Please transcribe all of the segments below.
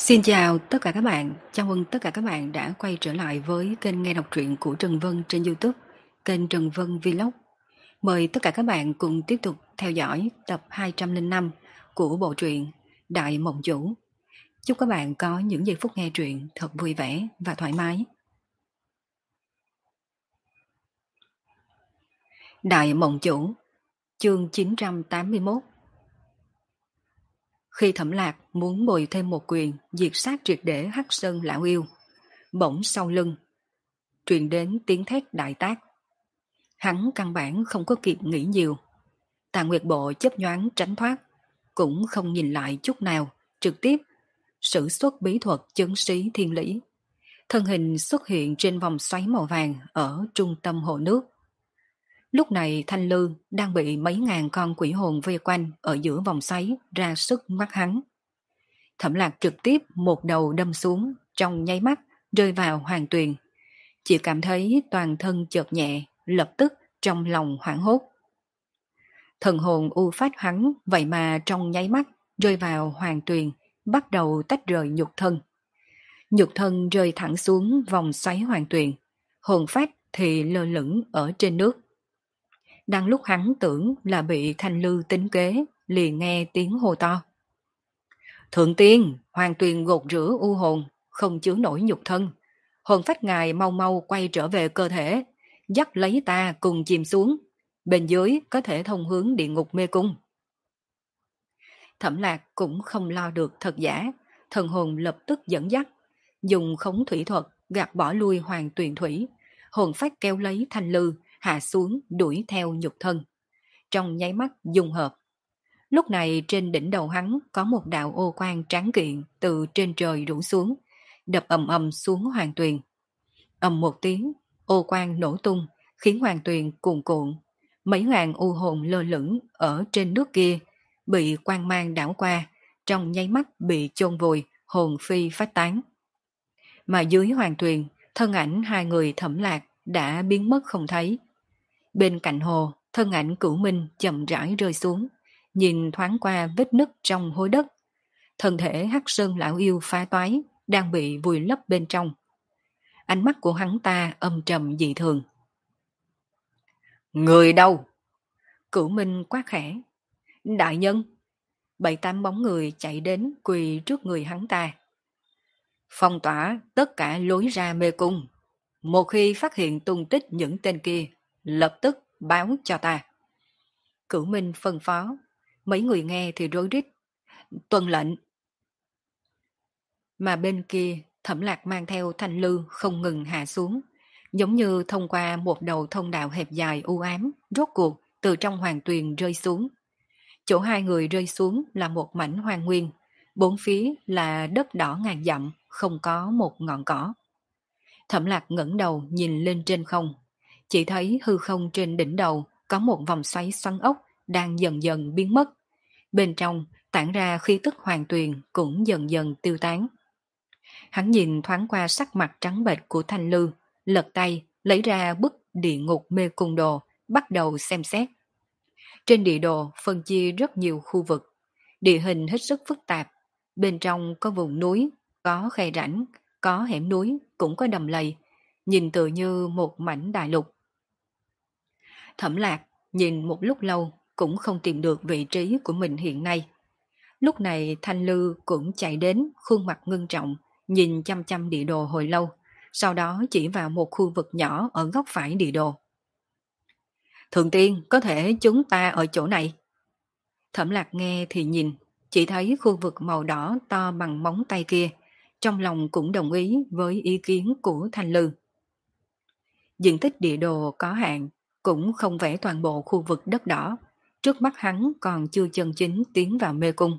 Xin chào tất cả các bạn, chào mừng tất cả các bạn đã quay trở lại với kênh nghe đọc truyện của Trần Vân trên YouTube, kênh Trần Vân Vlog. Mời tất cả các bạn cùng tiếp tục theo dõi tập 205 của bộ truyện Đại Mộng Chủ. Chúc các bạn có những giây phút nghe truyện thật vui vẻ và thoải mái. Đại Mộng Chủ, chương 981. Khi Thẩm Lạc muốn bồi thêm một quyền diệt sát triệt để Hắc Sơn lão yêu, bỗng sau lưng truyền đến tiếng thét đại tác. Hắn căn bản không có kịp nghĩ nhiều. Tà Nguyệt Bộ chớp nhoáng tránh thoát, cũng không nhìn lại chút nào, trực tiếp sử xuất bí thuật chấn sĩ thiên lý. Thân hình xuất hiện trên vòng xoáy màu vàng ở trung tâm hồ nước. Lúc này Thanh Lư đang bị mấy ngàn con quỷ hồn vây quanh ở giữa vòng xoáy ra sức mắt hắn. Thẩm Lạc trực tiếp một đầu đâm xuống, trong nháy mắt rơi vào hoàng tuyền. Chỉ cảm thấy toàn thân chợt nhẹ, lập tức trong lòng hoảng hốt. Thần hồn u phát hắn vậy mà trong nháy mắt rơi vào hoàng tuyền, bắt đầu tách rời nhục thân. Nhục thân rơi thẳng xuống vòng xoáy hoàng tuyền, hồn phách thì lơ lửng ở trên nước. Đang lúc hắn tưởng là bị Thanh Lư tính kế, liền nghe tiếng hô to. Thượng tiên, hoàng tuyền gột rửa u hồn, không chứa nổi nhục thân. Hồn phách ngài mau mau quay trở về cơ thể, dắt lấy ta cùng chìm xuống. Bên dưới có thể thông hướng địa ngục mê cung. Thẩm Lạc cũng không lo được thật giả, thần hồn lập tức dẫn dắt, dùng khống thủy thuật gạt bỏ lui hoàng tuyền thủy, hồn phách kéo lấy Thanh Lư hạ xuống đuổi theo nhục thân. Trong nháy mắt dung hợp. Lúc này trên đỉnh đầu hắn có một đạo ô quang tráng kiện từ trên trời rủ xuống, đập ầm ầm xuống hoàng tuyền. Ầm một tiếng, ô quang nổ tung, khiến hoàng tuyền cuồn cuộn. Mấy ngàn u hồn lơ lửng ở trên nước kia, bị quang mang đảo qua, trong nháy mắt bị chôn vùi, hồn phi phách tán. Mà dưới hoàng tuyền, thân ảnh hai người Thẩm Lạc đã biến mất không thấy. Bên cạnh hồ, thân ảnh Cửu Minh chậm rãi rơi xuống, nhìn thoáng qua vết nứt trong hố đất. Thân thể Hắc Sơn lão yêu phá toái, đang bị vùi lấp bên trong. Ánh mắt của hắn ta âm trầm dị thường. Người đâu? Cửu Minh quát khẽ. Đại nhân. 7-8 bóng người chạy đến quỳ trước người hắn ta. Phong tỏa tất cả lối ra mê cung. Một khi phát hiện tung tích những tên kia, lập tức báo cho ta. Cửu Minh phân phó. Mấy người nghe thì rối rít. Tuân lệnh. Mà bên kia, Thẩm Lạc mang theo Thanh Lư không ngừng hạ xuống, giống như thông qua một đầu thông đạo hẹp dài u ám, rốt cuộc từ trong hoàng tuyền rơi xuống. Chỗ hai người rơi xuống là một mảnh hoang nguyên, bốn phía là đất đỏ ngàn dặm, không có một ngọn cỏ. Thẩm Lạc ngẩng đầu nhìn lên trên không, chỉ thấy hư không trên đỉnh đầu có một vòng xoáy xoắn ốc đang dần dần biến mất. Bên trong tản ra khí tức hoàng tuyền cũng dần dần tiêu tán. Hắn nhìn thoáng qua sắc mặt trắng bệch của Thanh Lư, lật tay lấy ra bức địa ngục mê cung đồ, bắt đầu xem xét. Trên địa đồ phân chia rất nhiều khu vực, địa hình hết sức phức tạp. Bên trong có vùng núi, có khe rãnh, có hẻm núi, cũng có đầm lầy, nhìn tựa như một mảnh đại lục. Thẩm Lạc nhìn một lúc lâu cũng không tìm được vị trí của mình hiện nay. Lúc này Thanh Lư cũng chạy đến, khuôn mặt ngưng trọng, nhìn chăm chăm địa đồ hồi lâu, sau đó chỉ vào một khu vực nhỏ ở góc phải địa đồ. Thượng tiên, có thể chúng ta ở chỗ này. Thẩm Lạc nghe thì nhìn, chỉ thấy khu vực màu đỏ to bằng móng tay kia, trong lòng cũng đồng ý với ý kiến của Thanh Lư. Diện tích địa đồ có hạn, cũng không vẽ toàn bộ khu vực đất đỏ, trước mắt hắn còn chưa chân chính tiến vào mê cung.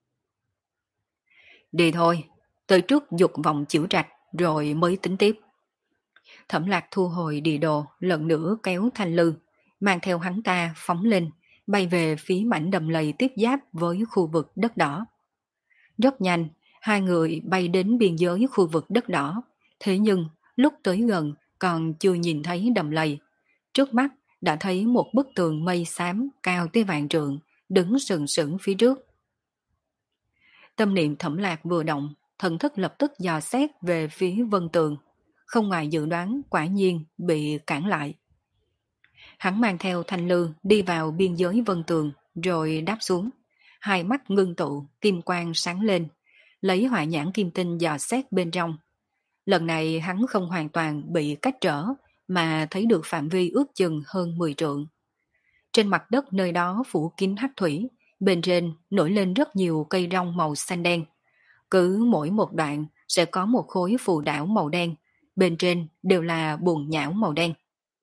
Đi thôi, tới trước dục vòng chữ trạch rồi mới tính tiếp. Thẩm Lạc thu hồi địa đồ, lần nữa kéo Thanh Lư, mang theo hắn ta phóng lên, bay về phía mảnh đầm lầy tiếp giáp với khu vực đất đỏ. Rất nhanh, hai người bay đến biên giới khu vực đất đỏ, thế nhưng lúc tới gần còn chưa nhìn thấy đầm lầy. Trước mắt đã thấy một bức tường mây xám cao tới vạn trượng, đứng sừng sững phía trước. Tâm niệm Thẩm Lạc vừa động, thần thức lập tức dò xét về phía Vân Tường. Không ngoài dự đoán, quả nhiên bị cản lại. Hắn mang theo thanh lư đi vào biên giới Vân Tường, rồi đáp xuống. Hai mắt ngưng tụ, kim quang sáng lên, lấy hỏa nhãn kim tinh dò xét bên trong. Lần này hắn không hoàn toàn bị cách trở, mà thấy được phạm vi ước chừng hơn 10 trượng. Trên mặt đất nơi đó phủ kín hắc thủy, bên trên nổi lên rất nhiều cây rong màu xanh đen. Cứ mỗi một đoạn sẽ có một khối phù đảo màu đen, bên trên đều là buồn nhão màu đen.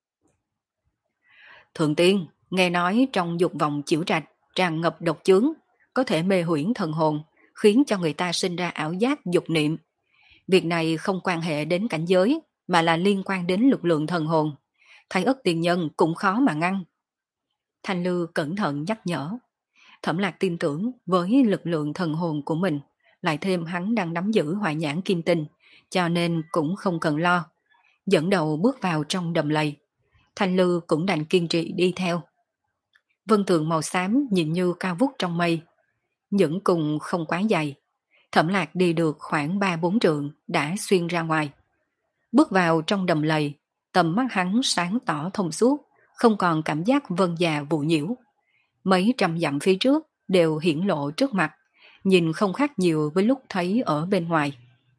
Thượng tiên, nghe nói trong dục vọng chiểu trạch tràn ngập độc chướng, có thể mê huyễn thần hồn, khiến cho người ta sinh ra ảo giác dục niệm. Việc này không quan hệ đến cảnh giới, mà là liên quan đến lực lượng thần hồn. Thái ất tiền nhân cũng khó mà ngăn. Thanh Lư cẩn thận nhắc nhở. Thẩm Lạc tin tưởng với lực lượng thần hồn của mình, lại thêm hắn đang nắm giữ hỏa nhãn kim tinh, cho nên cũng không cần lo. Dẫn đầu bước vào trong đầm lầy. Thanh Lư cũng đành kiên trì đi theo. Vân tường màu xám nhìn như cao vút trong mây, những cùng không quá dày. Thẩm Lạc đi được khoảng 3-4 trượng đã xuyên ra ngoài. Bước vào trong đầm lầy, tầm mắt hắn sáng tỏ thông suốt, không còn cảm giác vân già vụ nhiễu. Mấy trăm dặm phía trước đều hiển lộ trước mặt, nhìn không khác nhiều với lúc thấy ở bên ngoài.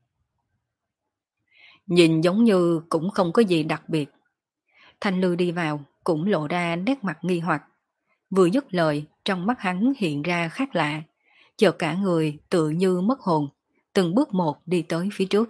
Nhìn giống như cũng không có gì đặc biệt. Thanh Lư đi vào cũng lộ ra nét mặt nghi hoặc. Vừa dứt lời, trong mắt hắn hiện ra khác lạ, chợt cả người tự như mất hồn, từng bước một đi tới phía trước.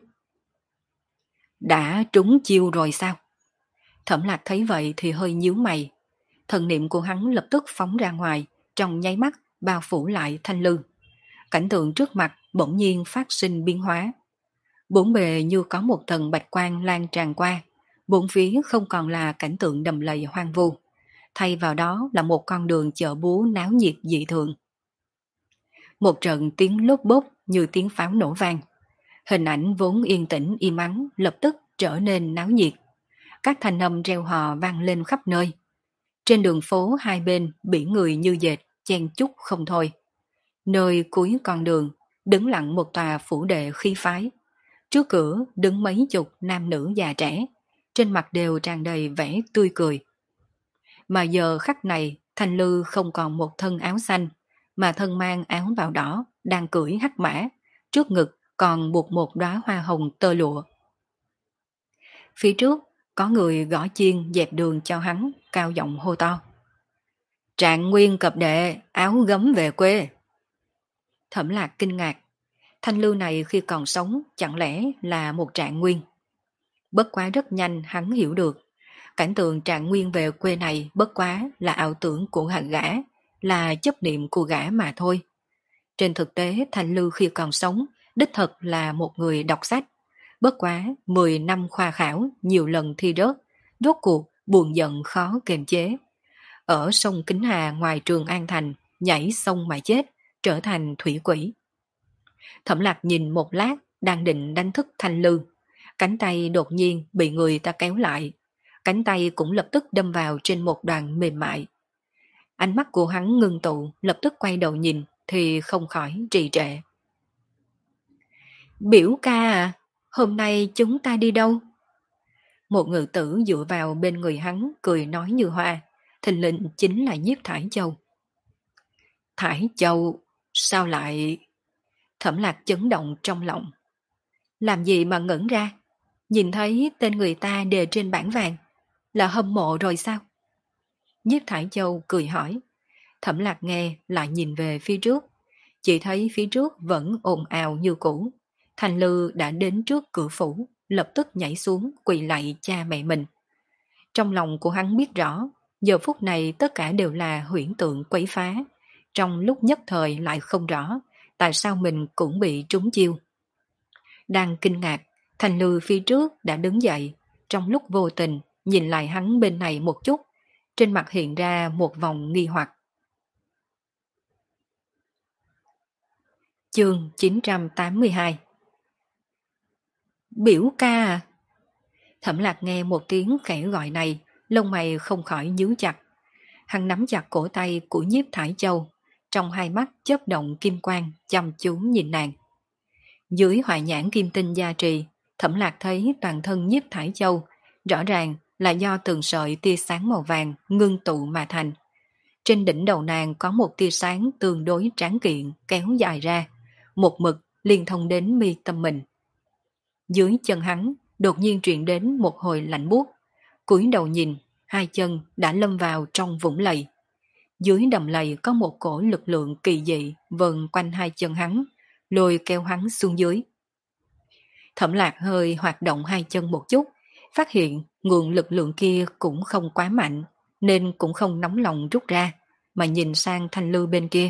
Đã trúng chiêu rồi sao? Thẩm Lạc thấy vậy thì hơi nhíu mày. Thần niệm của hắn lập tức phóng ra ngoài, trong nháy mắt bao phủ lại Thanh Lư. Cảnh tượng trước mặt bỗng nhiên phát sinh biến hóa. Bốn bề như có một tầng bạch quang lan tràn qua, bốn phía không còn là cảnh tượng đầm lầy hoang vu, thay vào đó là một con đường chợ búa náo nhiệt dị thường. Một trận tiếng lốp bốp như tiếng pháo nổ vang. Hình ảnh vốn yên tĩnh im ắng lập tức trở nên náo nhiệt. Các thanh âm reo hò vang lên khắp nơi. Trên đường phố hai bên biển người như dệt, chen chúc không thôi. Nơi cuối con đường, đứng lặng một tòa phủ đệ khí phái. Trước cửa đứng mấy chục nam nữ già trẻ, trên mặt đều tràn đầy vẻ tươi cười. Mà giờ khắc này, Thanh Lư không còn một thân áo xanh, mà thân mang áo bào đỏ, đang cưỡi hắc mã, trước ngực còn buộc một đóa hoa hồng tơ lụa. Phía trước, có người gõ chiên dẹp đường cho hắn, cao giọng hô to. Trạng nguyên cập đệ, áo gấm về quê. Thẩm Lạc kinh ngạc. Thanh Lưu này khi còn sống chẳng lẽ là một trạng nguyên. Bất quá rất nhanh hắn hiểu được. Cảnh tượng trạng nguyên về quê này bất quá là ảo tưởng của hàng gã, là chấp niệm của gã mà thôi. Trên thực tế Thanh Lưu khi còn sống đích thật là một người đọc sách. Bất quá 10 năm khoa khảo, nhiều lần thi rớt, rốt cuộc buồn giận khó kiềm chế. Ở sông Kính Hà ngoài Trường An Thành, nhảy sông mà chết, trở thành thủy quỷ. Thẩm Lạc nhìn một lát, đang định đánh thức Thanh Lư. Cánh tay đột nhiên bị người ta kéo lại. Cánh tay cũng lập tức đâm vào trên một đoàn mềm mại. Ánh mắt của hắn ngưng tụ, lập tức quay đầu nhìn, thì không khỏi trì trệ. Biểu ca à, hôm nay chúng ta đi đâu? Một ngự tử dựa vào bên người hắn, cười nói như hoa. Thình lình chính là Nhiếp Thải Châu. Thải Châu, sao lại... Thẩm Lạc chấn động trong lòng. Làm gì mà ngẩn ra? Nhìn thấy tên người ta đề trên bảng vàng, là hâm mộ rồi sao? Nhiếp Thải Châu cười hỏi. Thẩm Lạc nghe lại nhìn về phía trước. Chỉ thấy phía trước vẫn ồn ào như cũ. Thanh Lư đã đến trước cửa phủ, lập tức nhảy xuống quỳ lạy cha mẹ mình. Trong lòng của hắn biết rõ, giờ phút này tất cả đều là huyễn tượng quấy phá. Trong lúc nhất thời lại không rõ, tại sao mình cũng bị trúng chiêu. Đang kinh ngạc, Thanh Lư phía trước đã đứng dậy, trong lúc vô tình nhìn lại hắn bên này một chút, trên mặt hiện ra một vòng nghi hoặc. Chương 982. Biểu ca à? Thẩm Lạc nghe một tiếng khẽ gọi này, lông mày không khỏi nhíu chặt. Hắn nắm chặt cổ tay của Nhiếp Thải Châu, trong hai mắt chớp động kim quang, chăm chú nhìn nàng. Dưới hoại nhãn kim tinh gia trì, Thẩm Lạc thấy toàn thân Nhiếp Thải Châu, rõ ràng là do từng sợi tia sáng màu vàng ngưng tụ mà thành. Trên đỉnh đầu nàng có một tia sáng tương đối tráng kiện kéo dài ra, một mực liên thông đến mi tâm mình. Dưới chân hắn đột nhiên truyền đến một hồi lạnh buốt, cúi đầu nhìn, hai chân đã lâm vào trong vũng lầy. Dưới đầm lầy có một cổ lực lượng kỳ dị vần quanh hai chân hắn, lôi kéo hắn xuống dưới. Thẩm Lạc hơi hoạt động hai chân một chút, phát hiện nguồn lực lượng kia cũng không quá mạnh, nên cũng không nóng lòng rút ra, mà nhìn sang Thanh Lư bên kia.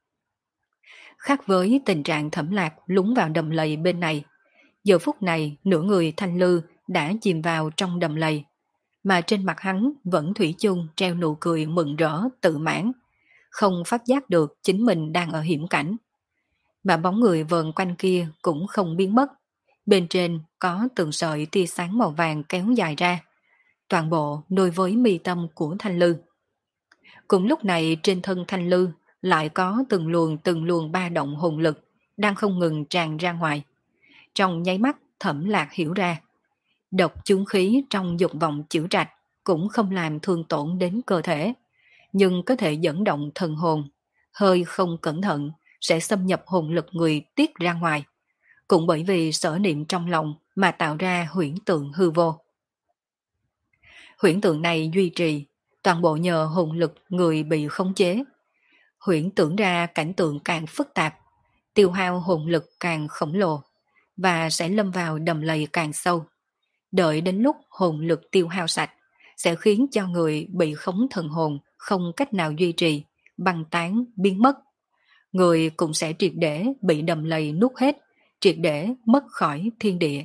Khác với tình trạng Thẩm Lạc lún vào đầm lầy bên này, giờ phút này nửa người Thanh Lư đã chìm vào trong đầm lầy, mà trên mặt hắn vẫn thủy chung treo nụ cười mừng rỡ tự mãn, không phát giác được chính mình đang ở hiểm cảnh. Mà bóng người vờn quanh kia cũng không biến mất, bên trên có từng sợi tia sáng màu vàng kéo dài ra, toàn bộ nối với mi tâm của Thanh Lư. Cùng lúc này trên thân Thanh Lư lại có từng luồng ba động hồn lực đang không ngừng tràn ra ngoài. Trong nháy mắt Thẩm Lạc hiểu ra, độc chứng khí trong dục vọng chữa trạch cũng không làm thương tổn đến cơ thể, nhưng có thể dẫn động thần hồn, hơi không cẩn thận sẽ xâm nhập hồn lực người tiết ra ngoài, cũng bởi vì sở niệm trong lòng mà tạo ra huyễn tượng hư vô. Huyễn tượng này duy trì, toàn bộ nhờ hồn lực người bị khống chế. Huyễn tưởng ra cảnh tượng càng phức tạp, tiêu hao hồn lực càng khổng lồ, và sẽ lâm vào đầm lầy càng sâu. Đợi đến lúc hồn lực tiêu hao sạch, sẽ khiến cho người bị khống thần hồn không cách nào duy trì, băng tán, biến mất. Người cũng sẽ triệt để bị đầm lầy nuốt hết, triệt để mất khỏi thiên địa.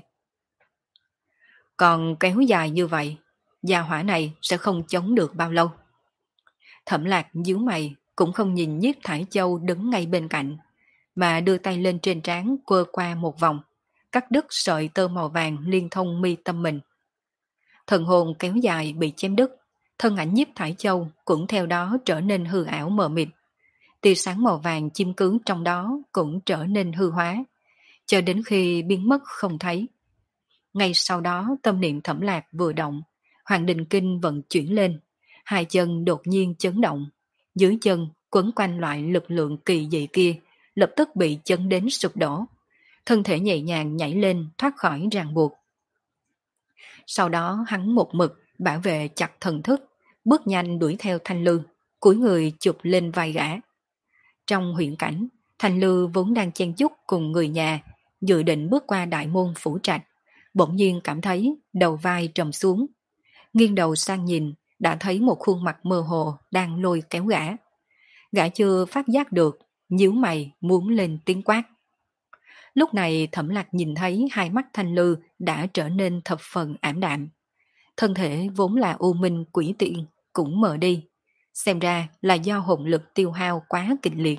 Còn kéo dài như vậy, gia hỏa này sẽ không chống được bao lâu. Thẩm Lạc nhíu mày, cũng không nhìn Nhiếp Thải Châu đứng ngay bên cạnh, mà đưa tay lên trên trán quơ qua một vòng, cắt đứt sợi tơ màu vàng liên thông mi tâm mình. Thần hồn kéo dài bị chém đứt, thân ảnh Nhiếp Thải Châu cũng theo đó trở nên hư ảo mờ mịt. Tia sáng màu vàng chiếm cứ trong đó cũng trở nên hư hóa, cho đến khi biến mất không thấy. Ngay sau đó tâm niệm Thẩm Lạc vừa động, Hoàng Đình Kinh vận chuyển lên, hai chân đột nhiên chấn động, dưới chân quấn quanh loại lực lượng kỳ dị kia, lập tức bị chấn đến sụp đổ. Thân thể nhẹ nhàng nhảy lên thoát khỏi ràng buộc. Sau đó hắn một mực bảo vệ chặt thần thức, bước nhanh đuổi theo Thanh Lư, cúi người chụp lên vai gã. Trong huyễn cảnh, Thanh Lư vốn đang chen chúc cùng người nhà, dự định bước qua đại môn phủ trạch, bỗng nhiên cảm thấy đầu vai trầm xuống. Nghiêng đầu sang nhìn, đã thấy một khuôn mặt mơ hồ đang lôi kéo gã. Gã chưa phát giác được, nhíu mày muốn lên tiếng quát. Lúc này Thẩm Lạc nhìn thấy hai mắt Thanh Lư đã trở nên thập phần ảm đạm. Thân thể vốn là u minh quỷ tiện, cũng mờ đi. Xem ra là do hồn lực tiêu hao quá kịch liệt.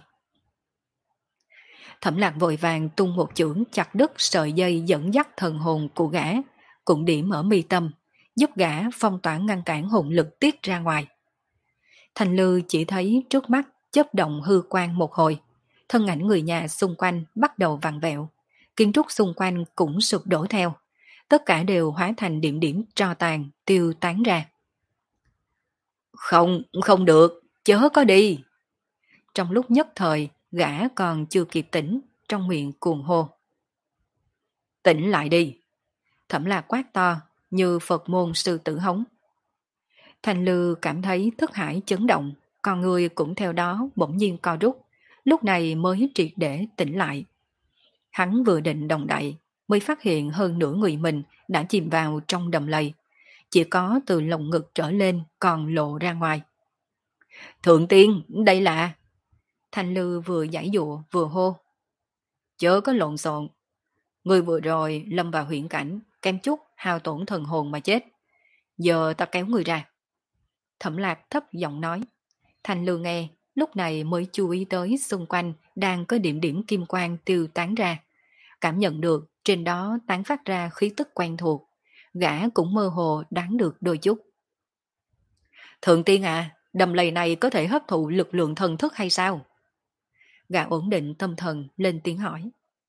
Thẩm Lạc vội vàng tung một chưởng chặt đứt sợi dây dẫn dắt thần hồn của gã, cũng điểm ở mi tâm, giúp gã phong tỏa ngăn cản hồn lực tiết ra ngoài. Thanh Lư chỉ thấy trước mắt chớp động hư quang một hồi, thân ảnh người nhà xung quanh bắt đầu vặn vẹo, kiến trúc xung quanh cũng sụp đổ theo, tất cả đều hóa thành điểm điểm tro tàn tiêu tán ra. Không, không được, chớ có đi. Trong lúc nhất thời, gã còn chưa kịp tỉnh, trong miệng cuồng hô. Tỉnh lại đi. Thẩm Lạc quát to, như Phật môn sư tử hống. Thanh Lư cảm thấy thức hải chấn động, con người cũng theo đó bỗng nhiên co rút, lúc này mới triệt để tỉnh lại. Hắn vừa định động đậy, mới phát hiện hơn nửa người mình đã chìm vào trong đầm lầy, chỉ có từ lồng ngực trở lên còn lộ ra ngoài. Thượng tiên, đây là... Thanh Lư vừa giải dụa vừa hô. Chớ có lộn xộn, người vừa rồi lâm vào huyễn cảnh, kem chút hao tổn thần hồn mà chết. Giờ ta kéo người ra. Thẩm Lạc thấp giọng nói. Thanh Lư nghe, lúc này mới chú ý tới xung quanh đang có điểm điểm kim quang tiêu tán ra. Cảm nhận được trên đó tán phát ra khí tức quen thuộc, gã cũng mơ hồ đoán được đôi chút. Thượng tiên à, đầm lầy này có thể hấp thụ lực lượng thần thức hay sao? Gã ổn định tâm thần lên tiếng hỏi.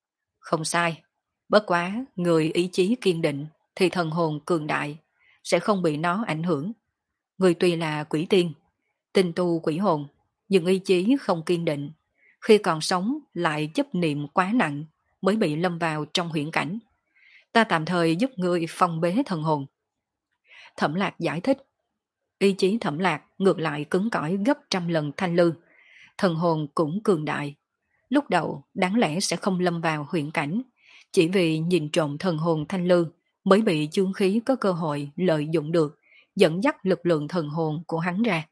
Không sai. Bất quá, người ý chí kiên định thì thần hồn cường đại, sẽ không bị nó ảnh hưởng. Người tuy là quỷ tiên, tinh tu quỷ hồn, nhưng ý chí không kiên định. Khi còn sống lại chấp niệm quá nặng mới bị lâm vào trong huyễn cảnh. Ta tạm thời giúp người phong bế thần hồn. Thẩm Lạc giải thích. Ý chí Thẩm Lạc ngược lại cứng cỏi gấp trăm lần Thanh Lư. Thần hồn cũng cường đại. Lúc đầu đáng lẽ sẽ không lâm vào huyễn cảnh, chỉ vì nhìn trộm thần hồn Thanh Lư mới bị chướng khí có cơ hội lợi dụng được, dẫn dắt lực lượng thần hồn của hắn ra.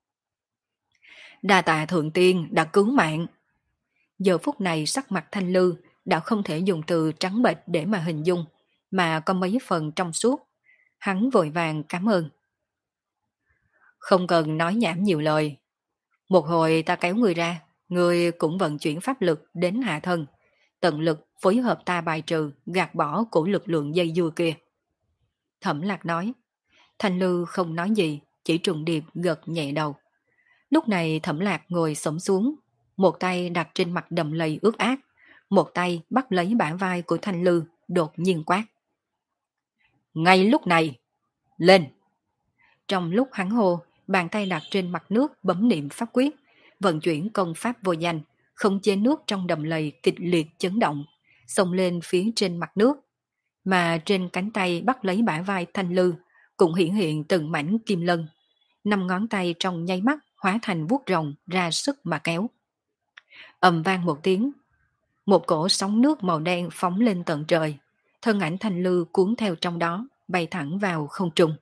Đa tạ thượng tiên đã cứu mạng. Giờ phút này sắc mặt Thanh Lư đã không thể dùng từ trắng bệch để mà hình dung, mà có mấy phần trong suốt. Hắn vội vàng cảm ơn. Không cần nói nhảm nhiều lời. Một hồi ta kéo người ra, người cũng vận chuyển pháp lực đến hạ thân, tận lực phối hợp ta bài trừ, gạt bỏ của lực lượng dây dưa kia. Thẩm Lạc nói. Thanh Lư không nói gì, chỉ trùng điệp gật nhẹ đầu. Lúc này Thẩm Lạc ngồi xổm xuống, một tay đặt trên mặt đầm lầy ướt át, một tay bắt lấy bả vai của Thanh Lư, đột nhiên quát. Ngay lúc này, lên! Trong lúc hắn hô, bàn tay đặt trên mặt nước bấm niệm pháp quyết, vận chuyển công pháp vô danh, khống chế nước trong đầm lầy kịch liệt chấn động, xông lên phía trên mặt nước. Mà trên cánh tay bắt lấy bả vai Thanh Lư, cũng hiển hiện từng mảnh kim lân. 5 ngón tay trong nháy mắt hóa thành vuốt rồng ra sức mà kéo. Ầm vang một tiếng, một cổ sóng nước màu đen phóng lên tận trời, thân ảnh Thanh Lư cuốn theo trong đó, bay thẳng vào không trung.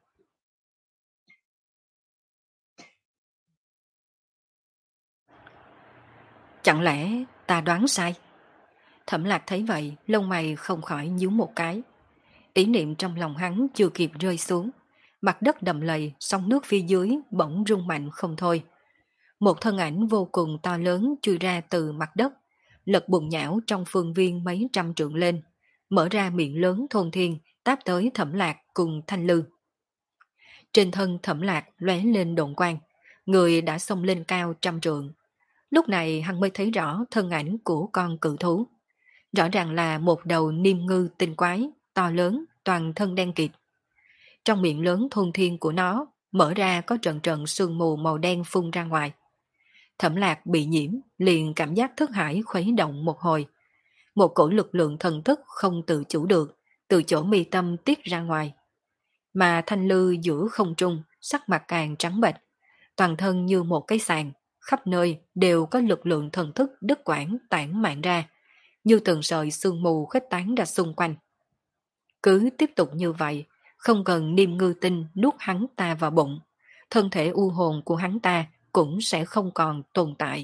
Chẳng lẽ ta đoán sai? Thẩm Lạc thấy vậy, lông mày không khỏi nhíu một cái. Ý niệm trong lòng hắn chưa kịp rơi xuống, mặt đất đầm lầy, sóng nước phía dưới bỗng rung mạnh không thôi. Một thân ảnh vô cùng to lớn chui ra từ mặt đất, lật bùn nhão trong phương viên mấy trăm trượng lên, mở ra miệng lớn thôn thiên, táp tới Thẩm Lạc cùng Thanh Lư. Trên thân Thẩm Lạc lóe lên độn quang, người đã xông lên cao trăm trượng. Lúc này hắn mới thấy rõ thân ảnh của con cự thú. Rõ ràng là một đầu niêm ngư tinh quái, to lớn, toàn thân đen kịt. Trong miệng lớn thôn thiên của nó, mở ra có trận trận sương mù màu đen phun ra ngoài. Thẩm Lạc bị nhiễm, liền cảm giác thức hải khuấy động một hồi. Một cổ lực lượng thần thức không tự chủ được, từ chỗ mi tâm tiết ra ngoài. Mà Thanh Lư giữa không trung, sắc mặt càng trắng bệch, toàn thân như một cái sàn, khắp nơi đều có lực lượng thần thức đứt quãng tản mạn ra, như từng sợi sương mù khuếch tán ra xung quanh. Cứ tiếp tục như vậy, không cần niêm ngư tinh nuốt hắn ta vào bụng, thân thể u hồn của hắn ta cũng sẽ không còn tồn tại.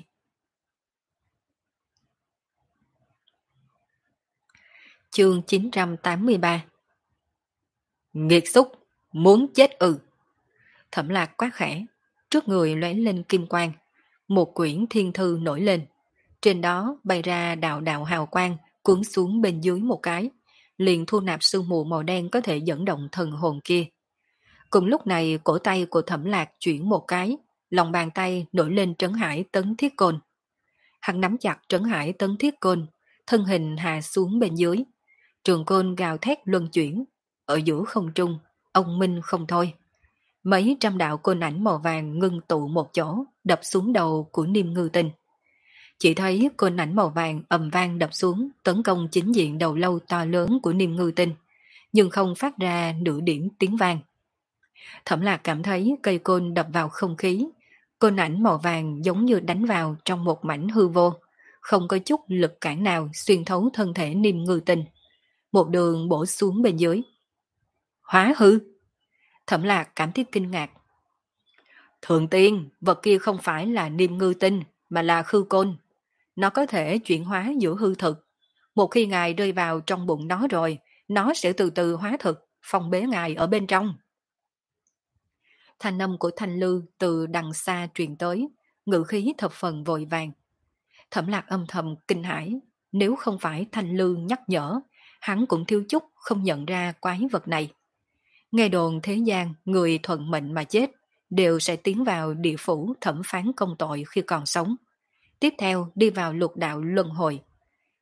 Chương 983. Nghiệt xúc, muốn chết ư? Thẩm Lạc quát khẽ, trước người lóe lên kim quang, một quyển thiên thư nổi lên, trên đó bay ra đạo đạo hào quang, cuốn xuống bên dưới một cái, liền thu nạp sương mù màu đen có thể dẫn động thần hồn kia. Cùng lúc này cổ tay của Thẩm Lạc chuyển một cái, lòng bàn tay nổi lên trấn hải tấn thiết côn. Hắn nắm chặt trấn hải tấn thiết côn, thân hình hạ xuống bên dưới, trường côn gào thét luân chuyển, ở giữa không trung, ông minh không thôi. Mấy trăm đạo côn ảnh màu vàng ngưng tụ một chỗ, đập xuống đầu của Niêm Ngư Tinh. Chỉ thấy côn ảnh màu vàng ầm vang đập xuống, tấn công chính diện đầu lâu to lớn của Niêm Ngư Tinh, nhưng không phát ra nửa điểm tiếng vang. Thẩm Lạc cảm thấy cây côn đập vào không khí, côn ảnh màu vàng giống như đánh vào trong một mảnh hư vô, không có chút lực cản nào xuyên thấu thân thể Niêm Ngư Tinh. Một đường bổ xuống bên dưới. Hóa hư! Thẩm Lạc cảm thấy kinh ngạc. Thượng tiên, vật kia không phải là Niêm Ngư Tinh, mà là khư côn. Nó có thể chuyển hóa giữa hư thực. Một khi ngài rơi vào trong bụng nó rồi, nó sẽ từ từ hóa thực, phong bế ngài ở bên trong. Thanh âm của Thanh Lư từ đằng xa truyền tới, ngữ khí thập phần vội vàng. Thẩm Lạc âm thầm kinh hãi, nếu không phải Thanh Lư nhắc nhở, hắn cũng thiếu chút không nhận ra quái vật này. Nghe đồn thế gian người thuận mệnh mà chết đều sẽ tiến vào địa phủ thẩm phán công tội khi còn sống. Tiếp theo đi vào lục đạo luân hồi.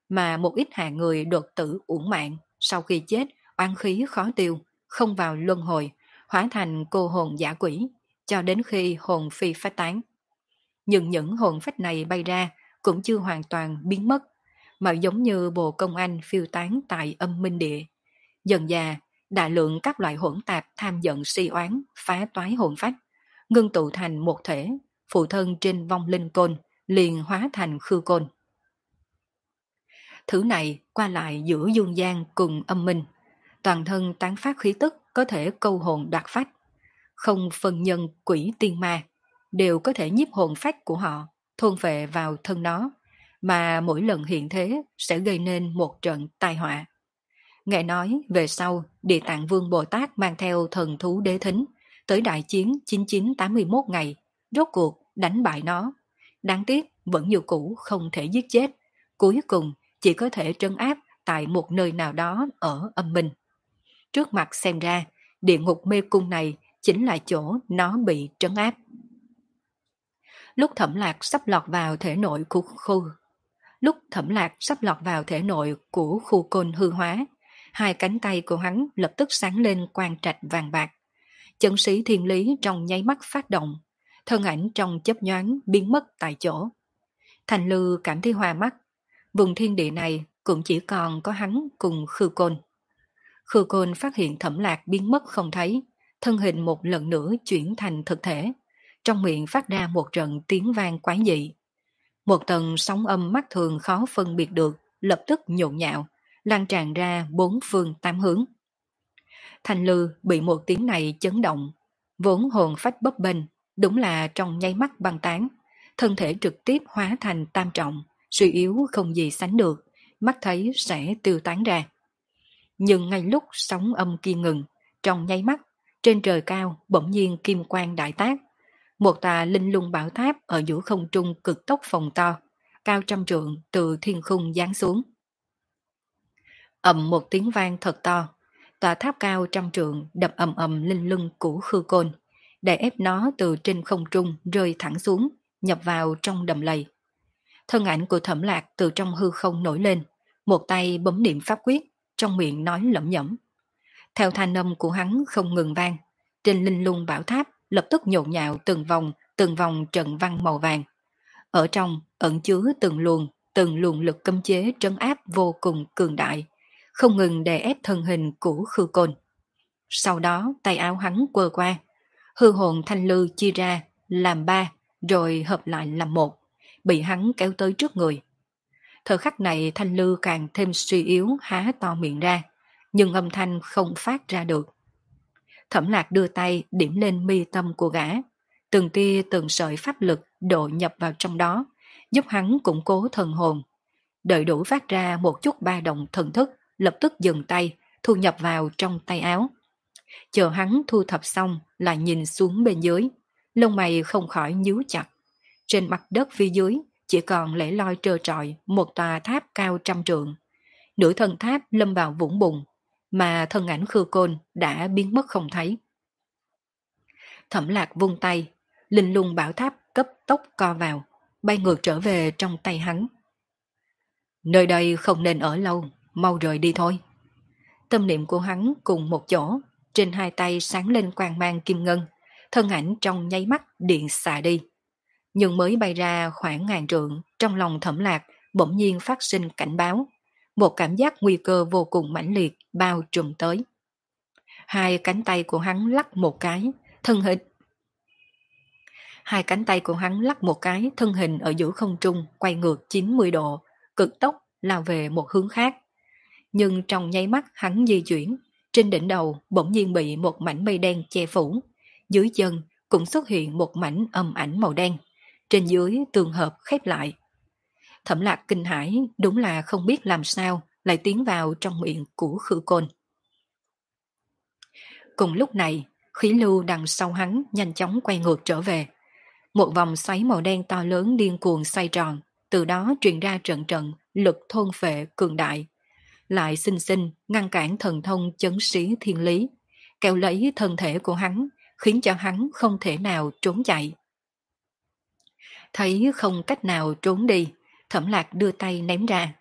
mà một ít hạng người đột tử uổng mạng, sau khi chết, oán khí khó tiêu, không vào luân hồi, hóa thành cô hồn giả quỷ, cho đến khi hồn phi phách tán. Nhưng những hồn phách này bay ra cũng chưa hoàn toàn biến mất, mà giống như bồ công anh phiêu tán tại âm minh địa. Dần dà, đại lượng các loại hỗn tạp tham giận si oán, phá toái hồn phách, ngưng tụ thành một thể, phụ thân trên vong linh côn, liền hóa thành khư côn. Thứ này qua lại giữa dương gian cùng âm minh, toàn thân tán phát khí tức có thể câu hồn đoạt phách, không phân nhân quỷ tiên ma, đều có thể nhiếp hồn phách của họ, thôn phệ vào thân nó, mà mỗi lần hiện thế sẽ gây nên một trận tai họa. Nghe nói về sau, Địa Tạng Vương Bồ Tát mang theo thần thú đế thính, tới đại chiến 9981 ngày, rốt cuộc đánh bại nó. Đáng tiếc vẫn như cũ không thể giết chết, cuối cùng chỉ có thể trấn áp tại một nơi nào đó ở âm minh. Trước mặt xem ra, địa ngục mê cung này chính là chỗ nó bị trấn áp. Lúc Thẩm Lạc sắp lọt vào thể nội của khu côn hư hóa, hai cánh tay của hắn lập tức sáng lên quang trạch vàng bạc. Chân sĩ thiên lý trong nháy mắt phát động, thân ảnh trong chớp nhoáng biến mất tại chỗ. Thành Lư cảm thấy hoa mắt, vùng thiên địa này cũng chỉ còn có hắn cùng Khư Côn. Khư Côn phát hiện Thẩm Lạc biến mất không thấy, thân hình một lần nữa chuyển thành thực thể, trong miệng phát ra một trận tiếng vang quái dị. Một tầng sóng âm mắt thường khó phân biệt được, lập tức nhộn nhạo, lan tràn ra bốn phương tám hướng. Thành Lư bị một tiếng này chấn động, vốn hồn phách bấp bênh, đúng là trong nháy mắt băng tán, thân thể trực tiếp hóa thành tam trọng, suy yếu không gì sánh được, mắt thấy sẽ tiêu tán ra. Nhưng ngay lúc sóng âm kia ngừng, trong nháy mắt, trên trời cao bỗng nhiên kim quang đại tác, một tòa linh lung bảo tháp ở giữa không trung cực tốc phồng to, cao trăm trượng từ thiên khung giáng xuống. Ầm một tiếng vang thật to, tòa tháp cao trăm trượng đập ầm ầm lên lưng của Khư Côn, để ép nó từ trên không trung rơi thẳng xuống, nhập vào trong đầm lầy. Thân ảnh của Thẩm Lạc từ trong hư không nổi lên, một tay bấm niệm pháp quyết, trong miệng nói lẩm nhẩm. Theo thanh âm của hắn không ngừng vang, trên linh lung bảo tháp lập tức nhộn nhạo từng vòng trận văn màu vàng. Ở trong ẩn chứa từng luồng lực cấm chế trấn áp vô cùng cường đại, không ngừng đè ép thân hình của Khư Côn. Sau đó tay áo hắn quơ qua, hư hồn thanh lư chia ra làm ba, rồi hợp lại làm một, bị hắn kéo tới trước người. Thời khắc này thanh lư càng thêm suy yếu, há to miệng ra, nhưng âm thanh không phát ra được. Thẩm Lạc đưa tay điểm lên mi tâm của gã, từng tia từng sợi pháp lực độ nhập vào trong đó, giúp hắn củng cố thần hồn. Đợi đủ phát ra một chút ba động thần thức, lập tức dừng tay, thu nhập vào trong tay áo. Chờ hắn thu thập xong, lại nhìn xuống bên dưới, lông mày không khỏi nhíu chặt. Trên mặt đất phía dưới chỉ còn lẻ loi trơ trọi một tòa tháp cao trăm trượng. Nửa thân tháp lâm vào vũng bùn, mà thân ảnh Khư Côn đã biến mất không thấy. Thẩm Lạc vung tay, linh lung bảo tháp cấp tốc co vào, bay ngược trở về trong tay hắn. Nơi đây không nên ở lâu, mau rời đi thôi. Tâm niệm của hắn cùng một chỗ, trên hai tay sáng lên quang mang kim ngân, thân ảnh trong nháy mắt điện xạ đi. Nhưng mới bay ra khoảng ngàn trượng, trong lòng Thẩm Lạc bỗng nhiên phát sinh cảnh báo. Một cảm giác nguy cơ vô cùng mãnh liệt bao trùm tới. Hai cánh tay của hắn lắc một cái, thân hình ở giữa không trung quay ngược 90 độ, cực tốc lao về một hướng khác. Nhưng trong nháy mắt hắn di chuyển, trên đỉnh đầu bỗng nhiên bị một mảnh mây đen che phủ, dưới chân cũng xuất hiện một mảnh âm ảnh màu đen, trên dưới tường hợp khép lại. Thẩm Lạc kinh hãi, đúng là không biết làm sao lại tiến vào trong miệng của Khư Côn. Cùng lúc này, khí lưu đằng sau hắn nhanh chóng quay ngược trở về. Một vòng xoáy màu đen to lớn điên cuồng xoay tròn, từ đó truyền ra trận trận lực thôn phệ cường đại, lại xinh xinh ngăn cản thần thông chấn sĩ thiên lý, kéo lấy thân thể của hắn, khiến cho hắn không thể nào trốn chạy. Thấy không cách nào trốn đi, Thẩm Lạc đưa tay ném ra,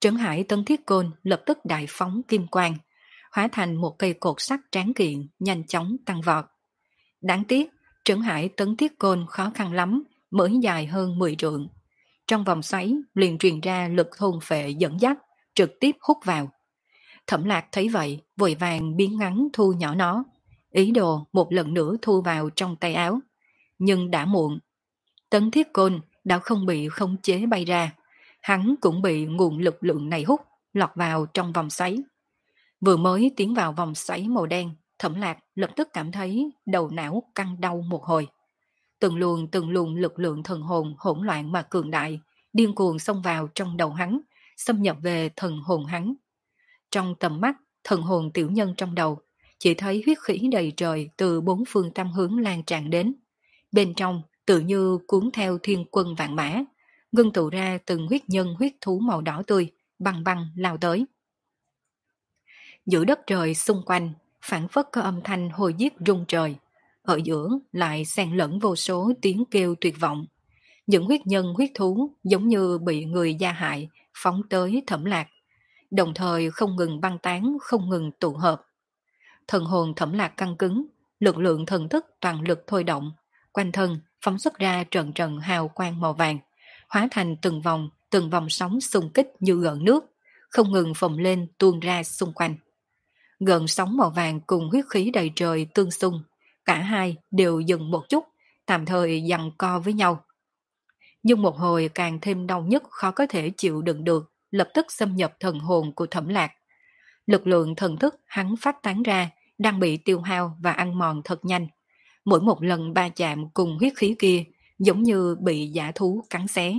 Trấn Hải Tấn Thiết Côn lập tức đại phóng kim quang, hóa thành một cây cột sắt tráng kiện nhanh chóng tăng vọt. Đáng tiếc, Trấn Hải Tấn Thiết Côn khó khăn lắm, mới dài hơn 10 trượng. Trong vòng xoáy liền truyền ra lực thôn phệ dẫn dắt, trực tiếp hút vào. Thẩm Lạc thấy vậy, vội vàng biến ngắn thu nhỏ nó, ý đồ một lần nữa thu vào trong tay áo. Nhưng đã muộn. Tấn Thiết Côn đã không bị khống chế bay ra, hắn cũng bị nguồn lực lượng này hút, lọt vào trong vòng xoáy. Vừa mới tiến vào vòng xoáy màu đen, Thẩm Lạc lập tức cảm thấy đầu não căng đau một hồi. Từng luồng lực lượng thần hồn hỗn loạn mà cường đại, điên cuồng xông vào trong đầu hắn, xâm nhập về thần hồn hắn. Trong tầm mắt, thần hồn tiểu nhân trong đầu, chỉ thấy huyết khí đầy trời từ bốn phương tám hướng lan tràn đến. Bên trong tự như cuốn theo thiên quân vạn mã, ngưng tụ ra từng huyết nhân huyết thú màu đỏ tươi, băng băng lao tới. Giữa đất trời xung quanh, phản phất có âm thanh hồi giết rung trời. Ở giữa lại xen lẫn vô số tiếng kêu tuyệt vọng. Những huyết nhân huyết thú giống như bị người gia hại, phóng tới Thẩm Lạc, đồng thời không ngừng băng tán, không ngừng tụ hợp. Thần hồn Thẩm Lạc căng cứng, lực lượng thần thức toàn lực thôi động, quanh thân phóng xuất ra trận trận hào quang màu vàng, hóa thành từng vòng sóng xung kích như gợn nước, không ngừng phồng lên tuôn ra xung quanh. Gợn sóng màu vàng cùng huyết khí đầy trời tương xung, cả hai đều dừng một chút, tạm thời giằng co với nhau. Nhưng một hồi càng thêm đau nhức khó có thể chịu đựng được, lập tức xâm nhập thần hồn của Thẩm Lạc. Lực lượng thần thức hắn phát tán ra đang bị tiêu hao và ăn mòn thật nhanh. Mỗi một lần va chạm cùng huyết khí kia giống như bị dã thú cắn xé.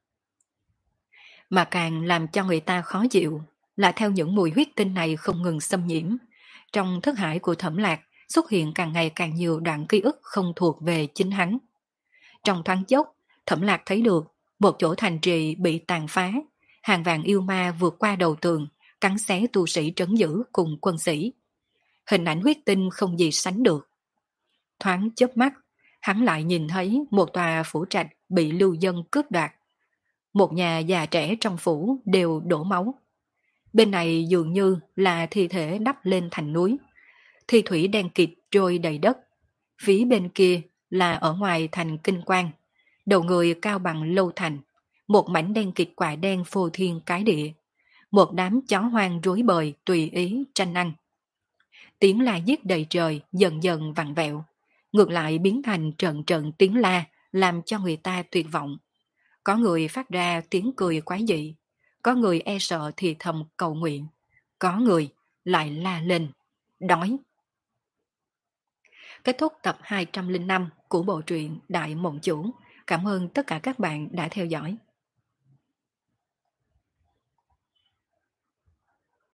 Mà càng làm cho người ta khó chịu là theo những mùi huyết tinh này không ngừng xâm nhiễm. Trong thức hải của Thẩm Lạc xuất hiện càng ngày càng nhiều đoạn ký ức không thuộc về chính hắn. Trong thoáng chốc, Thẩm Lạc thấy được một chỗ thành trì bị tàn phá, hàng vạn yêu ma vượt qua đầu tường, cắn xé tu sĩ trấn giữ cùng quân sĩ. Hình ảnh huyết tinh không gì sánh được. Thoáng chớp mắt, hắn lại nhìn thấy một tòa phủ trạch bị lưu dân cướp đoạt. Một nhà già trẻ trong phủ đều đổ máu. Bên này dường như là thi thể đắp lên thành núi. Thi thủy đen kịt trôi đầy đất. Phía bên kia là ở ngoài thành Kinh Quan. Đầu người cao bằng lâu thành. Một mảnh đen kịt quả đen phô thiên cái địa. Một đám chó hoang rối bời tùy ý tranh ăn. Tiếng la giết đầy trời dần dần vặn vẹo. Ngược lại biến thành trận trận tiếng la làm cho người ta tuyệt vọng. Có người phát ra tiếng cười quái dị. Có người e sợ thì thầm cầu nguyện. Có người lại la lên. Đói. Kết thúc tập 205 của bộ truyện Đại Mộng Chủ. Cảm ơn tất cả các bạn đã theo dõi.